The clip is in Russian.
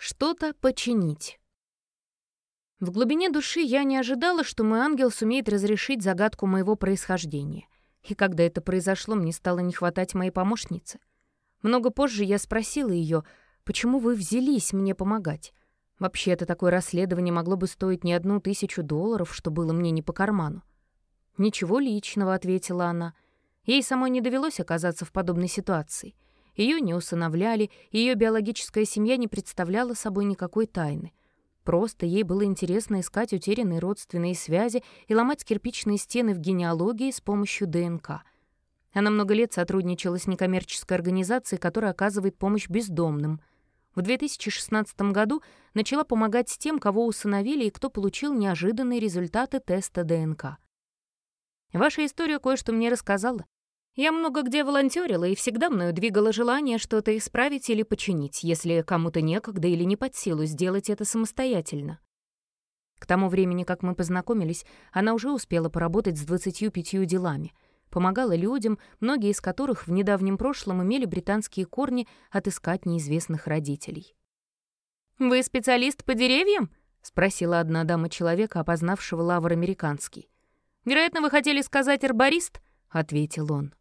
Что-то починить. В глубине души я не ожидала, что мой ангел сумеет разрешить загадку моего происхождения. И когда это произошло, мне стало не хватать моей помощницы. Много позже я спросила ее, почему вы взялись мне помогать. Вообще-то такое расследование могло бы стоить не $1000, что было мне не по карману. «Ничего личного», — ответила она. Ей самой не довелось оказаться в подобной ситуации. Ее не усыновляли, ее биологическая семья не представляла собой никакой тайны. Просто ей было интересно искать утерянные родственные связи и ломать кирпичные стены в генеалогии с помощью ДНК. Она много лет сотрудничала с некоммерческой организацией, которая оказывает помощь бездомным. В 2016 году начала помогать с тем, кого усыновили и кто получил неожиданные результаты теста ДНК. Ваша история кое-что мне рассказала. Я много где волонтёрила, и всегда мною двигало желание что-то исправить или починить, если кому-то некогда или не под силу сделать это самостоятельно. К тому времени, как мы познакомились, она уже успела поработать с 25 делами. Помогала людям, многие из которых в недавнем прошлом имели британские корни, отыскать неизвестных родителей. «Вы специалист по деревьям?» — спросила одна дама человека, опознавшего лавр американский. «Вероятно, вы хотели сказать арборист?» — ответил он.